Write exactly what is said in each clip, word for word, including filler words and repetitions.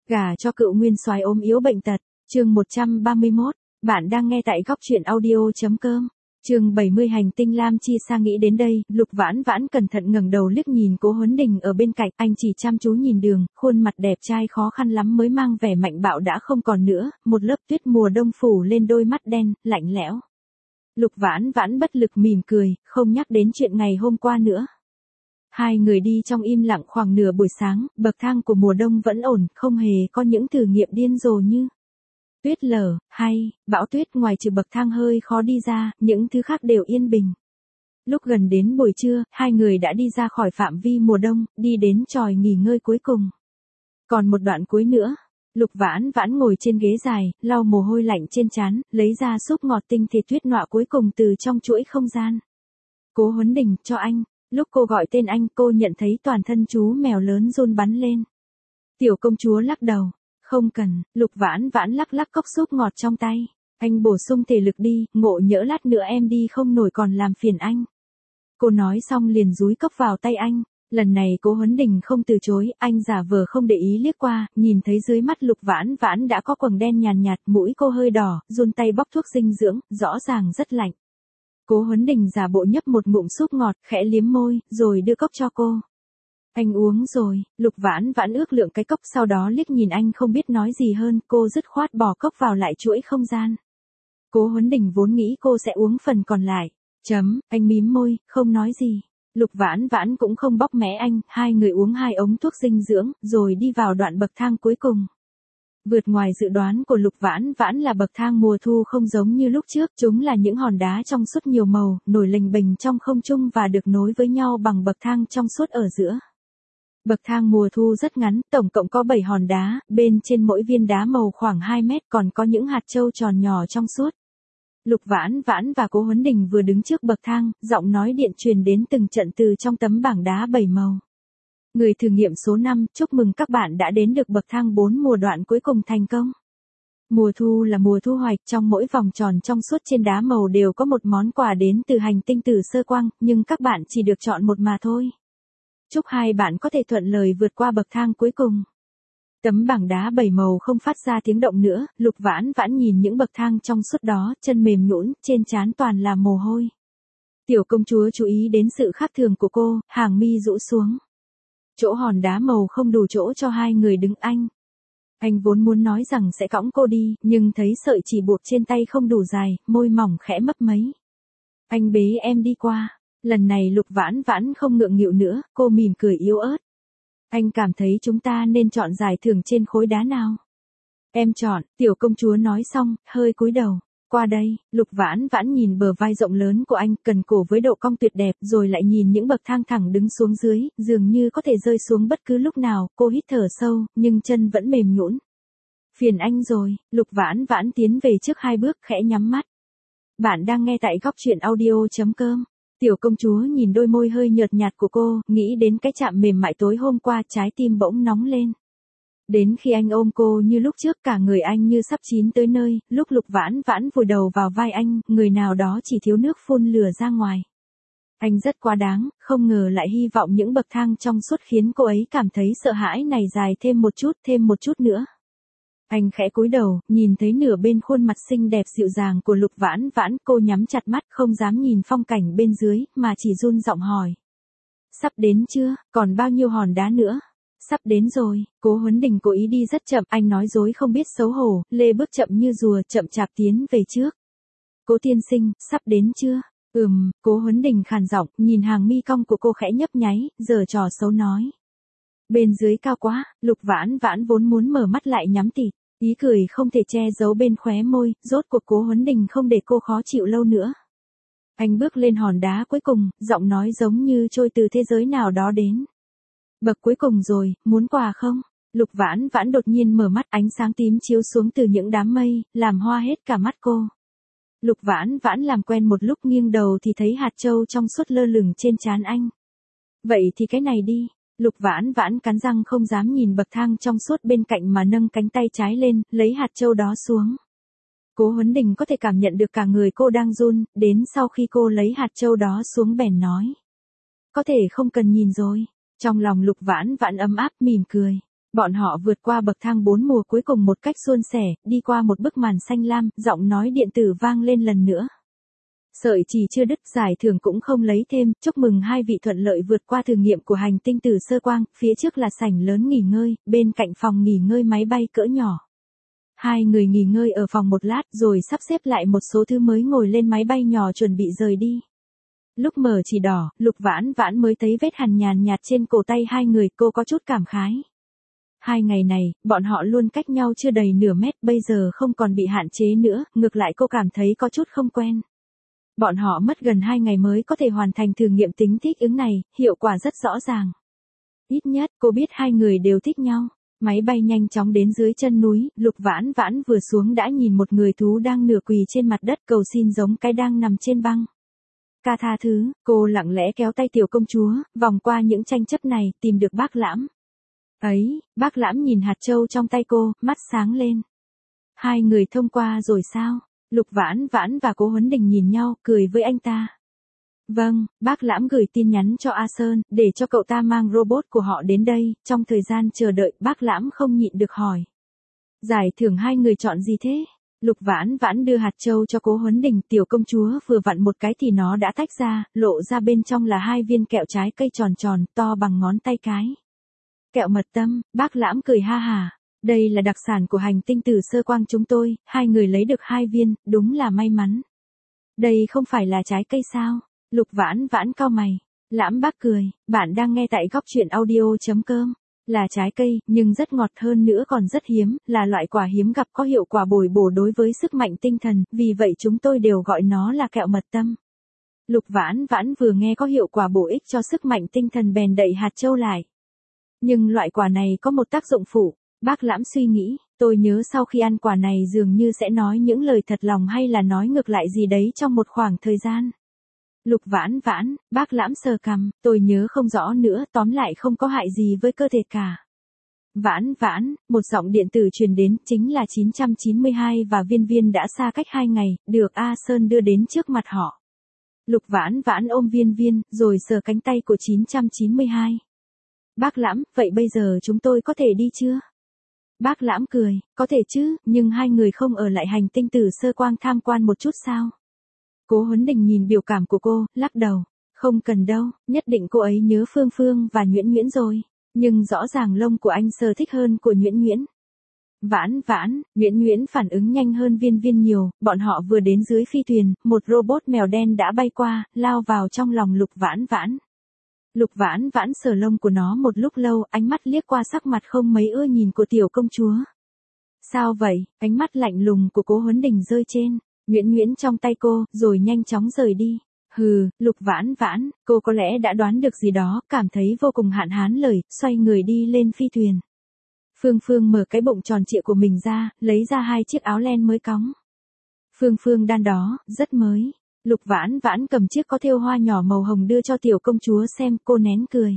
Gả cho cựu nguyên soái ốm yếu bệnh tật, chương một trăm ba mươi mốt, bạn đang nghe tại góc truyện audio.com. Chương bảy mươi hành tinh Lam Chi Sa nghĩ đến đây, Lục Vãn Vãn cẩn thận ngẩng đầu liếc nhìn Cố Huấn Đình ở bên cạnh, anh chỉ chăm chú nhìn đường, khuôn mặt đẹp trai khó khăn lắm mới mang vẻ mạnh bạo đã không còn nữa, một lớp tuyết mùa đông phủ lên đôi mắt đen, lạnh lẽo. Lục Vãn Vãn bất lực mỉm cười, không nhắc đến chuyện ngày hôm qua nữa. Hai người đi trong im lặng khoảng nửa buổi sáng, bậc thang của mùa đông vẫn ổn, không hề có những thử nghiệm điên rồ như tuyết lở, hay bão tuyết, ngoài trừ bậc thang hơi khó đi ra, những thứ khác đều yên bình. Lúc gần đến buổi trưa, hai người đã đi ra khỏi phạm vi mùa đông, đi đến chòi nghỉ ngơi cuối cùng. Còn một đoạn cuối nữa, Lục Vãn Vãn ngồi trên ghế dài, lau mồ hôi lạnh trên trán, lấy ra súp ngọt tinh thịt tuyết nọa cuối cùng từ trong chuỗi không gian. Cố Huấn Đình, cho anh. Lúc cô gọi tên anh, cô nhận thấy toàn thân chú mèo lớn run bắn lên. Tiểu công chúa lắc đầu. Không cần. Lục Vãn Vãn lắc lắc cốc súp ngọt trong tay. Anh bổ sung thể lực đi, ngộ nhỡ lát nữa em đi không nổi còn làm phiền anh. Cô nói xong liền dúi cốc vào tay anh. Lần này Cố Huấn Đình không từ chối, anh giả vờ không để ý liếc qua, nhìn thấy dưới mắt Lục Vãn Vãn đã có quầng đen nhàn nhạt, mũi cô hơi đỏ, run tay bóc thuốc dinh dưỡng, rõ ràng rất lạnh. Cố Huấn Đình giả bộ nhấp một ngụm súp ngọt, khẽ liếm môi, rồi đưa cốc cho cô. Anh uống rồi. Lục Vãn Vãn ước lượng cái cốc, sau đó liếc nhìn anh không biết nói gì hơn, cô dứt khoát bỏ cốc vào lại chuỗi không gian. Cố Huấn Đình vốn nghĩ cô sẽ uống phần còn lại. Chấm, anh mím môi, không nói gì. Lục Vãn Vãn cũng không bóc mẽ anh, hai người uống hai ống thuốc dinh dưỡng, rồi đi vào đoạn bậc thang cuối cùng. Vượt ngoài dự đoán của Lục Vãn Vãn là bậc thang mùa thu không giống như lúc trước, chúng là những hòn đá trong suốt nhiều màu, nổi lềnh bềnh trong không trung và được nối với nhau bằng bậc thang trong suốt ở giữa. Bậc thang mùa thu rất ngắn, tổng cộng có bảy hòn đá, bên trên mỗi viên đá màu khoảng hai mét, còn có những hạt châu tròn nhỏ trong suốt. Lục Vãn Vãn và Cố Huấn Đình vừa đứng trước bậc thang, giọng nói điện truyền đến từng trận từ trong tấm bảng đá bảy màu. Người thử nghiệm số năm, chúc mừng các bạn đã đến được bậc thang bốn mùa đoạn cuối cùng thành công. Mùa thu là mùa thu hoạch, trong mỗi vòng tròn trong suốt trên đá màu đều có một món quà đến từ hành tinh Tử Sơ Quang, nhưng các bạn chỉ được chọn một mà thôi. Chúc hai bạn có thể thuận lợi vượt qua bậc thang cuối cùng. Tấm bảng đá bảy màu không phát ra tiếng động nữa, Lục Vãn Vãn nhìn những bậc thang trong suốt đó, chân mềm nhũn, trên trán toàn là mồ hôi. Tiểu công chúa chú ý đến sự khác thường của cô, hàng mi rũ xuống. Chỗ hòn đá màu không đủ chỗ cho hai người đứng anh. Anh vốn muốn nói rằng sẽ cõng cô đi, nhưng thấy sợi chỉ buộc trên tay không đủ dài, môi mỏng khẽ mấp máy. Anh bế em đi qua. Lần này Lục Vãn Vãn không ngượng nghịu nữa, cô mỉm cười yếu ớt. Anh cảm thấy chúng ta nên chọn giải thưởng trên khối đá nào? Em chọn, tiểu công chúa nói xong, hơi cúi đầu. Qua đây, Lục Vãn Vãn nhìn bờ vai rộng lớn của anh, cần cổ với độ cong tuyệt đẹp, rồi lại nhìn những bậc thang thẳng đứng xuống dưới, dường như có thể rơi xuống bất cứ lúc nào, cô hít thở sâu, nhưng chân vẫn mềm nhũn. Phiền anh rồi. Lục Vãn Vãn tiến về trước hai bước, khẽ nhắm mắt. Bạn đang nghe tại góc truyện audio.com. Tiểu công chúa nhìn đôi môi hơi nhợt nhạt của cô, nghĩ đến cái chạm mềm mại tối hôm qua, trái tim bỗng nóng lên. Đến khi anh ôm cô như lúc trước, cả người anh như sắp chín tới nơi, lúc Lục Vãn Vãn vùi đầu vào vai anh, người nào đó chỉ thiếu nước phun lửa ra ngoài. Anh rất quá đáng, không ngờ lại hy vọng những bậc thang trong suốt khiến cô ấy cảm thấy sợ hãi này dài thêm một chút, thêm một chút nữa. Anh khẽ cúi đầu, nhìn thấy nửa bên khuôn mặt xinh đẹp dịu dàng của Lục Vãn Vãn, cô nhắm chặt mắt, không dám nhìn phong cảnh bên dưới, mà chỉ run giọng hỏi. Sắp đến chưa, còn bao nhiêu hòn đá nữa? Sắp đến rồi. Cố Huấn Đình cố ý đi rất chậm, anh nói dối không biết xấu hổ, lê bước chậm như rùa, chậm chạp tiến về trước. Cố tiên sinh, sắp đến chưa? Ừm, Cố Huấn Đình khàn giọng, nhìn hàng mi cong của cô khẽ nhấp nháy, giở trò xấu nói. Bên dưới cao quá. Lục Vãn Vãn vốn muốn mở mắt lại nhắm tịt, ý cười không thể che giấu bên khóe môi, rốt cuộc Cố Huấn Đình không để cô khó chịu lâu nữa. Anh bước lên hòn đá cuối cùng, giọng nói giống như trôi từ thế giới nào đó đến. Bậc cuối cùng rồi, muốn quà không? Lục Vãn Vãn đột nhiên mở mắt, ánh sáng tím chiếu xuống từ những đám mây, làm hoa hết cả mắt cô. Lục Vãn Vãn làm quen một lúc, nghiêng đầu thì thấy hạt châu trong suốt lơ lửng trên trán anh. Vậy thì cái này đi. Lục Vãn Vãn cắn răng không dám nhìn bậc thang trong suốt bên cạnh mà nâng cánh tay trái lên, lấy hạt châu đó xuống. Cố Huấn Đình có thể cảm nhận được cả người cô đang run, đến sau khi cô lấy hạt châu đó xuống bèn nói. Có thể không cần nhìn rồi. Trong lòng Lục Vãn Vãn ấm áp mỉm cười. Bọn họ vượt qua bậc thang bốn mùa cuối cùng một cách suôn sẻ, đi qua một bức màn xanh lam, giọng nói điện tử vang lên lần nữa. Sợi chỉ chưa đứt, giải thưởng cũng không lấy thêm, chúc mừng hai vị thuận lợi vượt qua thử nghiệm của hành tinh từ sơ quang, phía trước là sảnh lớn nghỉ ngơi, bên cạnh phòng nghỉ ngơi máy bay cỡ nhỏ. Hai người nghỉ ngơi ở phòng một lát rồi sắp xếp lại một số thứ mới ngồi lên máy bay nhỏ chuẩn bị rời đi. Lúc mở chỉ đỏ, Lục Vãn Vãn mới thấy vết hằn nhàn nhạt trên cổ tay hai người, cô có chút cảm khái. Hai ngày này, bọn họ luôn cách nhau chưa đầy nửa mét, bây giờ không còn bị hạn chế nữa, ngược lại cô cảm thấy có chút không quen. Bọn họ mất gần hai ngày mới có thể hoàn thành thử nghiệm tính thích ứng này, hiệu quả rất rõ ràng. Ít nhất, cô biết hai người đều thích nhau. Máy bay nhanh chóng đến dưới chân núi, Lục Vãn Vãn vừa xuống đã nhìn một người thú đang nửa quỳ trên mặt đất cầu xin giống cái đang nằm trên băng. Ca tha thứ, cô lặng lẽ kéo tay tiểu công chúa, vòng qua những tranh chấp này, tìm được bác Lãm. Ấy, bác Lãm nhìn hạt châu trong tay cô, mắt sáng lên. Hai người thông qua rồi sao? Lục Vãn Vãn và Cố Huấn Đình nhìn nhau, cười với anh ta. Vâng, bác Lãm gửi tin nhắn cho A Sơn, để cho cậu ta mang robot của họ đến đây, trong thời gian chờ đợi, bác Lãm không nhịn được hỏi. Giải thưởng hai người chọn gì thế? Lục Vãn Vãn đưa hạt châu cho Cố Huấn Đình, tiểu công chúa vừa vặn một cái thì nó đã tách ra, lộ ra bên trong là hai viên kẹo trái cây tròn tròn, to bằng ngón tay cái. Kẹo mật tâm, bác Lãm cười ha hà. Đây là đặc sản của hành tinh từ sơ quang chúng tôi, hai người lấy được hai viên, đúng là may mắn. Đây không phải là trái cây sao? Lục Vãn Vãn cau mày. Lãm bác cười, bạn đang nghe tại góc truyện audio chấm com. Là trái cây, nhưng rất ngọt hơn nữa còn rất hiếm, là loại quả hiếm gặp có hiệu quả bồi bổ đối với sức mạnh tinh thần, vì vậy chúng tôi đều gọi nó là kẹo mật tâm. Lục Vãn Vãn vừa nghe có hiệu quả bổ ích cho sức mạnh tinh thần bèn đậy hạt châu lại. Nhưng loại quả này có một tác dụng phụ. Bác Lãm suy nghĩ, tôi nhớ sau khi ăn quả này dường như sẽ nói những lời thật lòng hay là nói ngược lại gì đấy trong một khoảng thời gian. Lục Vãn Vãn, bác Lãm sờ cằm, tôi nhớ không rõ nữa, tóm lại không có hại gì với cơ thể cả. Vãn Vãn, một giọng điện tử truyền đến, chính là chín trăm chín mươi hai và Viên Viên đã xa cách hai ngày, được A Sơn đưa đến trước mặt họ. Lục Vãn Vãn ôm Viên Viên, rồi sờ cánh tay của chín trăm chín mươi hai. Bác Lãm, vậy bây giờ chúng tôi có thể đi chưa? Bác Lãm cười, có thể chứ, nhưng hai người không ở lại hành tinh từ sơ quang tham quan một chút sao? Cố Huấn Đình nhìn biểu cảm của cô, lắc đầu. Không cần đâu, nhất định cô ấy nhớ Phương Phương và Nhuyễn Nhuyễn rồi. Nhưng rõ ràng lông của anh sờ thích hơn của Nhuyễn Nhuyễn. Vãn Vãn, Nhuyễn Nhuyễn phản ứng nhanh hơn Viên Viên nhiều, bọn họ vừa đến dưới phi thuyền, một robot mèo đen đã bay qua, lao vào trong lòng Lục Vãn Vãn. Lục Vãn Vãn sờ lông của nó một lúc lâu, ánh mắt liếc qua sắc mặt không mấy ưa nhìn của tiểu công chúa. Sao vậy? Ánh mắt lạnh lùng của Cố Huấn Đình rơi trên Nhuyễn Nhuyễn trong tay cô, rồi nhanh chóng rời đi. Hừ, Lục Vãn Vãn, cô có lẽ đã đoán được gì đó, cảm thấy vô cùng hạn hán lời, xoay người đi lên phi thuyền. Phương Phương mở cái bụng tròn trịa của mình ra, lấy ra hai chiếc áo len mới cóng. Phương Phương đan đó, rất mới. Lục Vãn Vãn cầm chiếc có thêu hoa nhỏ màu hồng đưa cho tiểu công chúa xem, cô nén cười.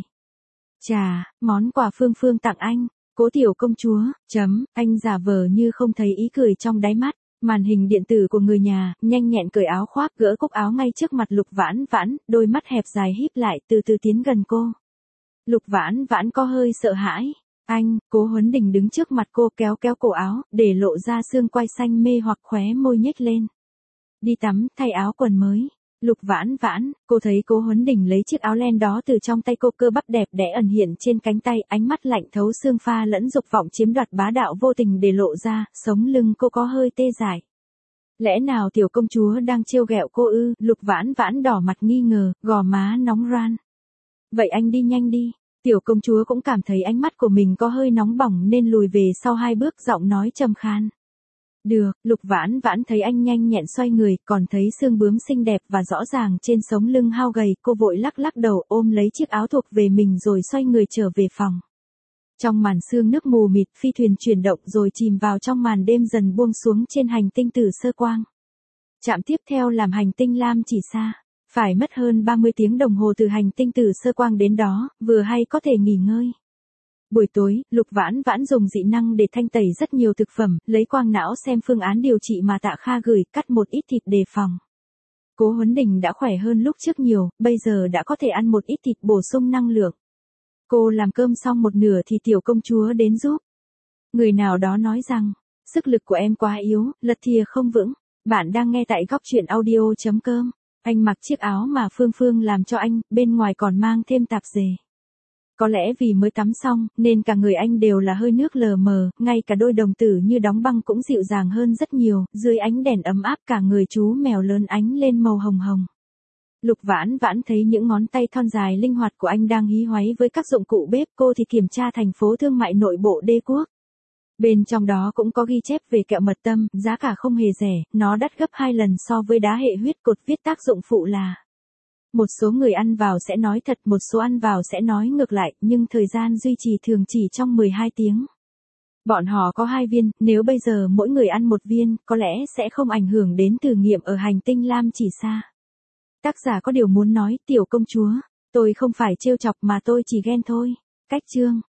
Chà, món quà Phương Phương tặng anh. Cố tiểu công chúa, chấm, anh giả vờ như không thấy ý cười trong đáy mắt. Màn hình điện tử của người nhà, nhanh nhẹn cởi áo khoác, gỡ cúc áo ngay trước mặt Lục Vãn Vãn, đôi mắt hẹp dài híp lại, từ từ tiến gần cô. Lục Vãn Vãn có hơi sợ hãi. Anh, Cố Huấn Đình đứng trước mặt cô, kéo kéo cổ áo, để lộ ra xương quai xanh mê hoặc, khóe môi nhếch lên. Đi tắm, thay áo quần mới. Lục Vãn Vãn, cô thấy Cố Huấn Đình lấy chiếc áo len đó từ trong tay cô, cơ bắp đẹp đẽ ẩn hiện trên cánh tay, ánh mắt lạnh thấu xương pha lẫn dục vọng chiếm đoạt bá đạo vô tình để lộ ra, sống lưng cô có hơi tê dại. Lẽ nào tiểu công chúa đang trêu ghẹo cô ư? Lục Vãn Vãn đỏ mặt nghi ngờ, gò má nóng ran. Vậy anh đi nhanh đi. Tiểu công chúa cũng cảm thấy ánh mắt của mình có hơi nóng bỏng nên lùi về sau hai bước, giọng nói trầm khan. Được, Lục Vãn Vãn thấy anh nhanh nhẹn xoay người, còn thấy xương bướm xinh đẹp và rõ ràng trên sống lưng hao gầy, cô vội lắc lắc đầu, ôm lấy chiếc áo thuộc về mình rồi xoay người trở về phòng. Trong màn sương nước mù mịt, phi thuyền chuyển động rồi chìm vào trong màn đêm dần buông xuống trên hành tinh từ sơ quang. Trạm tiếp theo làm hành tinh Lam Chỉ Sa. Phải mất hơn ba mươi tiếng đồng hồ từ hành tinh từ sơ quang đến đó, vừa hay có thể nghỉ ngơi. Buổi tối, Lục Vãn Vãn dùng dị năng để thanh tẩy rất nhiều thực phẩm, lấy quang não xem phương án điều trị mà Tạ Kha gửi, cắt một ít thịt đề phòng. Cố Huấn Đình đã khỏe hơn lúc trước nhiều, bây giờ đã có thể ăn một ít thịt bổ sung năng lượng. Cô làm cơm xong một nửa thì tiểu công chúa đến giúp. Người nào đó nói rằng, sức lực của em quá yếu, lật thìa không vững. Bạn đang nghe tại góc chuyện audio.com. Anh mặc chiếc áo mà Phương Phương làm cho anh, bên ngoài còn mang thêm tạp dề. Có lẽ vì mới tắm xong, nên cả người anh đều là hơi nước lờ mờ, ngay cả đôi đồng tử như đóng băng cũng dịu dàng hơn rất nhiều, dưới ánh đèn ấm áp cả người chú mèo lớn ánh lên màu hồng hồng. Lục Vãn Vãn thấy những ngón tay thon dài linh hoạt của anh đang hí hoáy với các dụng cụ bếp, cô thì kiểm tra thành phố thương mại nội bộ đế quốc. Bên trong đó cũng có ghi chép về kẹo mật tâm, giá cả không hề rẻ, nó đắt gấp hai lần so với đá hệ huyết cột, viết tác dụng phụ là: một số người ăn vào sẽ nói thật, một số ăn vào sẽ nói ngược lại, nhưng thời gian duy trì thường chỉ trong mười hai tiếng. Bọn họ có hai viên, nếu bây giờ mỗi người ăn một viên, có lẽ sẽ không ảnh hưởng đến thử nghiệm ở hành tinh Lam Chỉ Sa. Tác giả có điều muốn nói, tiểu công chúa, tôi không phải trêu chọc mà tôi chỉ ghen thôi. Cách chương